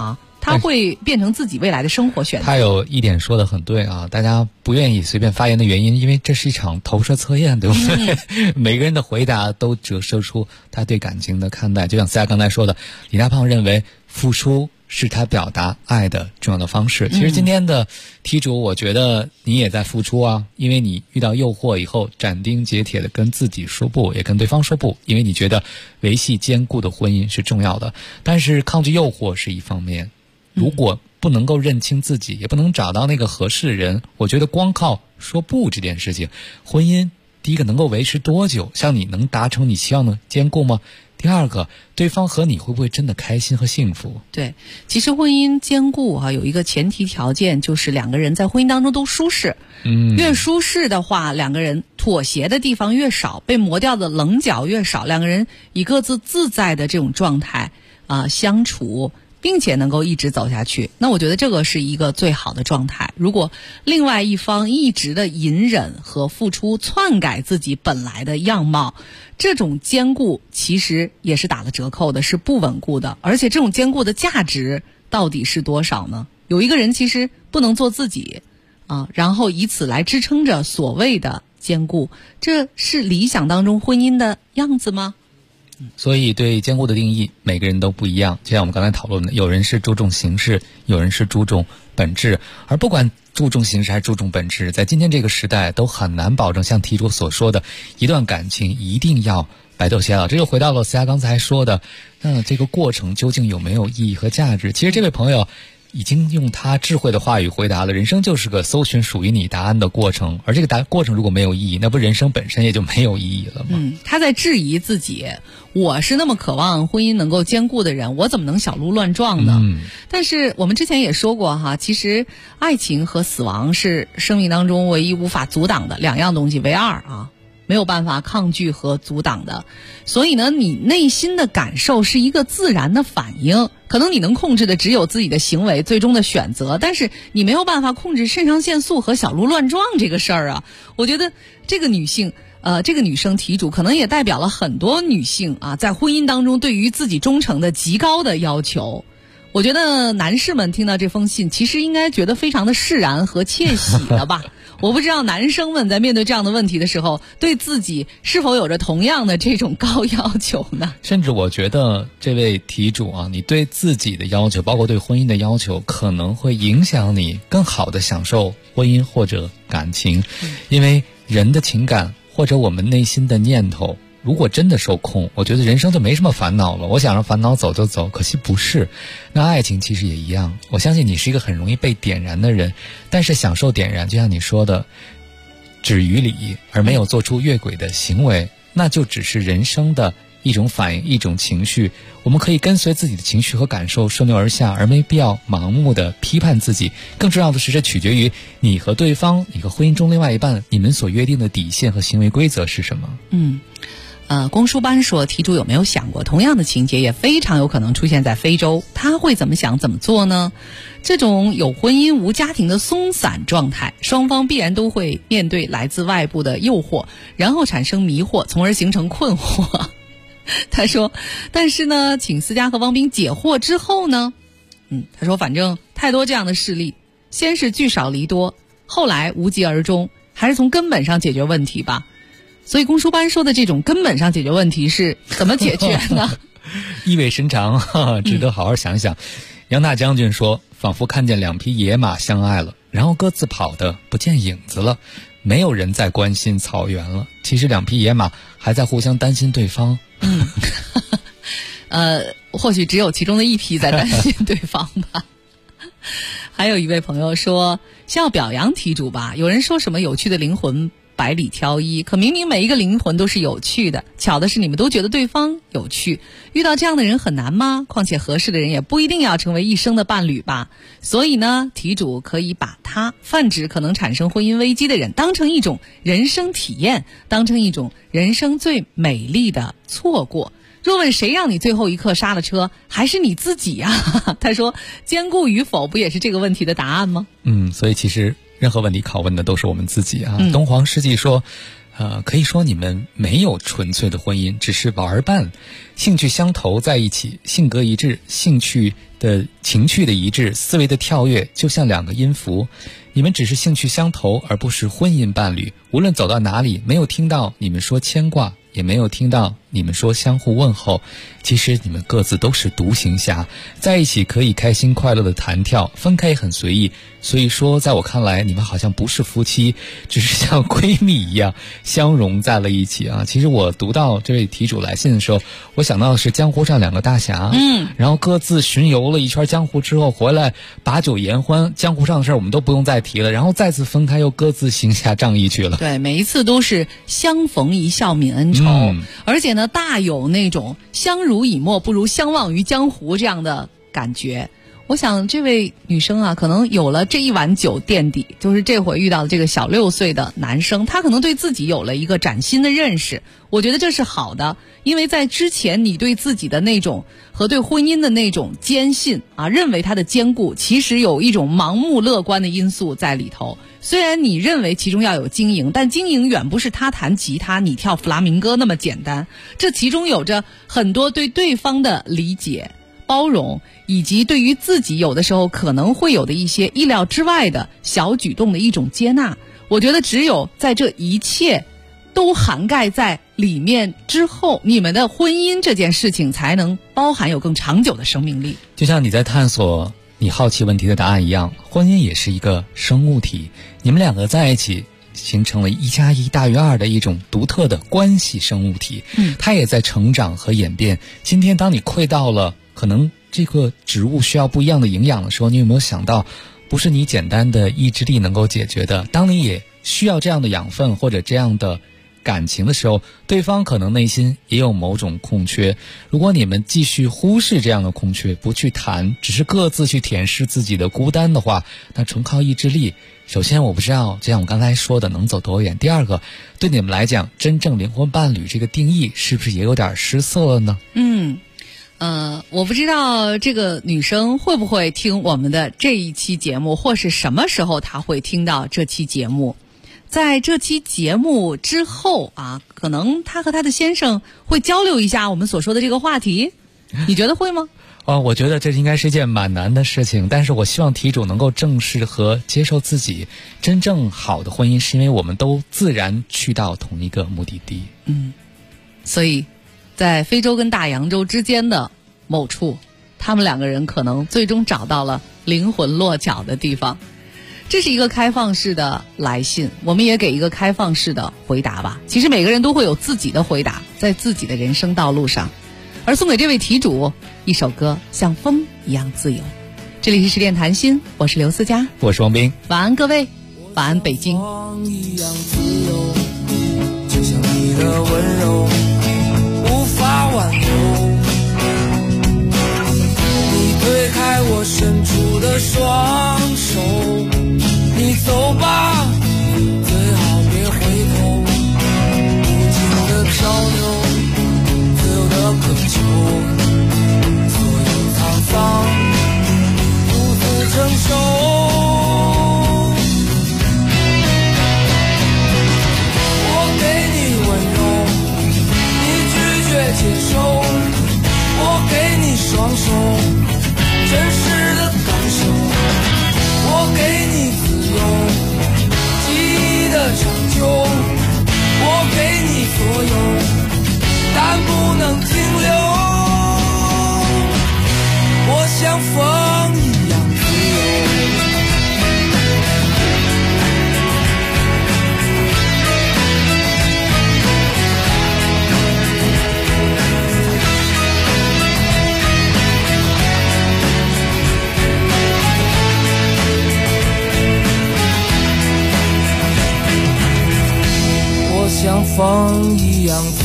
它会变成自己未来的生活选择。 他有一点说的很对啊，大家不愿意随便发言的原因，因为这是一场投射测验，对不对？每个人的回答都折射出他对感情的看待。就像思佳刚才说的，李大胖认为付出是他表达爱的重要的方式。其实今天的题主，我觉得你也在付出啊，因为你遇到诱惑以后，斩钉截铁的跟自己说不，也跟对方说不，因为你觉得维系坚固的婚姻是重要的。但是抗拒诱惑是一方面，如果不能够认清自己，也不能找到那个合适的人，我觉得光靠说不这件事情，婚姻第一个能够维持多久？像你能达成你期望的坚固吗？第二个，对方和你会不会真的开心和幸福？ 对，其实婚姻坚固有一个前提条件，就是两个人在婚姻当中都舒适。越舒适的话，两个人妥协的地方越少，被磨掉的棱角越少，两个人以各自自在的这种状态相处，并且能够一直走下去，那我觉得这个是一个最好的状态。如果另外一方一直的隐忍和付出，篡改自己本来的样貌，这种坚固其实也是打了折扣的，是不稳固的。而且这种坚固的价值到底是多少呢？有一个人其实不能做自己然后以此来支撑着所谓的坚固，这是理想当中婚姻的样子吗？ 所以对坚固的定义每个人都不一样，就像我们刚才讨论的，有人是注重形式，有人是注重本质。而不管注重形式还是注重本质，在今天这个时代都很难保证像题主所说的一段感情一定要白头偕老。这就回到了思佳刚才说的，那这个过程究竟有没有意义和价值？其实这位朋友已经用他智慧的话语回答了，人生就是个搜寻属于你答案的过程，而这个过程如果没有意义，那不人生本身也就没有意义了吗？ 他在质疑自己，我是那么渴望婚姻能够坚固的人，我怎么能小鹿乱撞呢？但是我们之前也说过其实爱情和死亡是生命当中唯一无法阻挡的两样东西，为二没有办法抗拒和阻挡的。所以呢，你内心的感受是一个自然的反应，可能你能控制的只有自己的行为最终的选择，但是你没有办法控制肾上腺素和小鹿乱撞这个事儿我觉得这个女性这个女生题主可能也代表了很多女性在婚姻当中对于自己忠诚的极高的要求。我觉得男士们听到这封信其实应该觉得非常的释然和窃喜的吧。我不知道男生们在面对这样的问题的时候，对自己是否有着同样的这种高要求呢？ 甚至我觉得这位题主你对自己的要求，包括对婚姻的要求，可能会影响你更好的享受婚姻或者感情。因为人的情感或者我们内心的念头如果真的受控，我觉得人生就没什么烦恼了。我想让烦恼走就走，可惜不是。那爱情其实也一样，我相信你是一个很容易被点燃的人，但是享受点燃，就像你说的，止于理而没有做出越轨的行为，那就只是人生的一种反应，一种情绪。我们可以跟随自己的情绪和感受顺流而下，而没必要盲目的批判自己。更重要的是，这取决于你和对方，你和婚姻中另外一半，你们所约定的底线和行为规则是什么。 公书班说，题主有没有想过，同样的情节也非常有可能出现在非洲，他会怎么想怎么做呢？这种有婚姻无家庭的松散状态，双方必然都会面对来自外部的诱惑，然后产生迷惑，从而形成困惑。他说，但是呢，请思佳和汪斌解惑之后呢，他说反正太多这样的事例，先是聚少离多，后来无疾而终，还是从根本上解决问题吧。所以公书班说的这种根本上解决问题是怎么解决呢？ 意味深长，值得好好想想。杨大将军说，仿佛看见两匹野马相爱了，然后各自跑得不见影子了，没有人再关心草原了。其实两匹野马还在互相担心对方。 或许只有其中的一匹在担心对方吧。还有一位朋友说，先要表扬题主吧。有人说什么有趣的灵魂百里挑一，可明明每一个灵魂都是有趣的，巧的是你们都觉得对方有趣。遇到这样的人很难吗？况且合适的人也不一定要成为一生的伴侣吧。所以呢，题主可以把他泛指可能产生婚姻危机的人当成一种人生体验，当成一种人生最美丽的错过。若问谁让你最后一刻刹了车，还是你自己啊。他说，坚固与否不也是这个问题的答案吗？ 所以其实任何问题拷问的都是我们自己啊。东皇世纪说， 可以说你们没有纯粹的婚姻，只是玩伴，兴趣相投在一起，性格一致，情趣的一致，思维的跳跃，就像两个音符。你们只是兴趣相投，而不是婚姻伴侣。无论走到哪里，没有听到你们说牵挂，也没有听到你们说相互问候。其实你们各自都是独行侠，在一起可以开心快乐的弹跳，分开也很随意。所以说在我看来，你们好像不是夫妻，只是像闺蜜一样相融在了一起啊。其实我读到这位题主来信的时候，我想到的是江湖上两个大侠，然后各自巡游了一圈江湖之后回来把酒言欢，江湖上的事我们都不用再提了，然后再次分开又各自行侠仗义去了。 对，每一次都是相逢一笑泯恩仇，而且呢大有那种相濡以沫不如相忘于江湖这样的感觉。我想这位女生啊，可能有了这一碗酒垫底，就是这回遇到的这个小6岁的男生，他可能对自己有了一个崭新的认识。我觉得这是好的，因为在之前你对自己的那种和对婚姻的那种坚信啊，认为它的坚固，其实有一种盲目乐观的因素在里头。虽然你认为其中要有经营，但经营远不是他弹吉他你跳弗拉明戈那么简单，这其中有着很多对对方的理解、包容，以及对于自己有的时候可能会有的一些意料之外的小举动的一种接纳。我觉得只有在这一切都涵盖在里面之后，你们的婚姻这件事情才能包含有更长久的生命力。 就像你在探索你好奇问题的答案一样，婚姻也是一个生物体，你们两个在一起形成了1+1大于2的一种独特的关系生物体，它也在成长和演变。今天当你窥到了可能这个植物需要不一样的营养的时候，你有没有想到不是你简单的意志力能够解决的？当你也需要这样的养分或者这样的感情的时候，对方可能内心也有某种空缺。如果你们继续忽视这样的空缺，不去谈，只是各自去舔舐自己的孤单的话，那纯靠意志力，首先我不知道就像我刚才说的能走多远，第二个对你们来讲真正灵魂伴侣这个定义是不是也有点失色了呢？ 我不知道这个女生会不会听我们的这一期节目，或是什么时候她会听到这期节目。在这期节目之后啊，可能她和她的先生会交流一下我们所说的这个话题，你觉得会吗？ 我觉得这应该是一件蛮难的事情，但是我希望题主能够正视和接受自己。真正好的婚姻是因为我们都自然去到同一个目的地。 所以在非洲跟大洋洲之间的某处，他们两个人可能最终找到了灵魂落脚的地方。这是一个开放式的来信，我们也给一个开放式的回答吧。其实每个人都会有自己的回答，在自己的人生道路上。而送给这位题主一首歌，像风一样自由。这里是十点谈心，我是刘思佳， 我是王斌。 晚安各位，晚安北京。 一样自由，就像你的温柔无法挽留，你推开我伸出的双手，你走吧，最好别回头，无尽的漂流，自由的渴求，所有沧桑独自承受。接受，我给你双手，真实的感受，我给你自由，记忆的长久，我给你所有，但不能停留。我像风一样自由。像风一样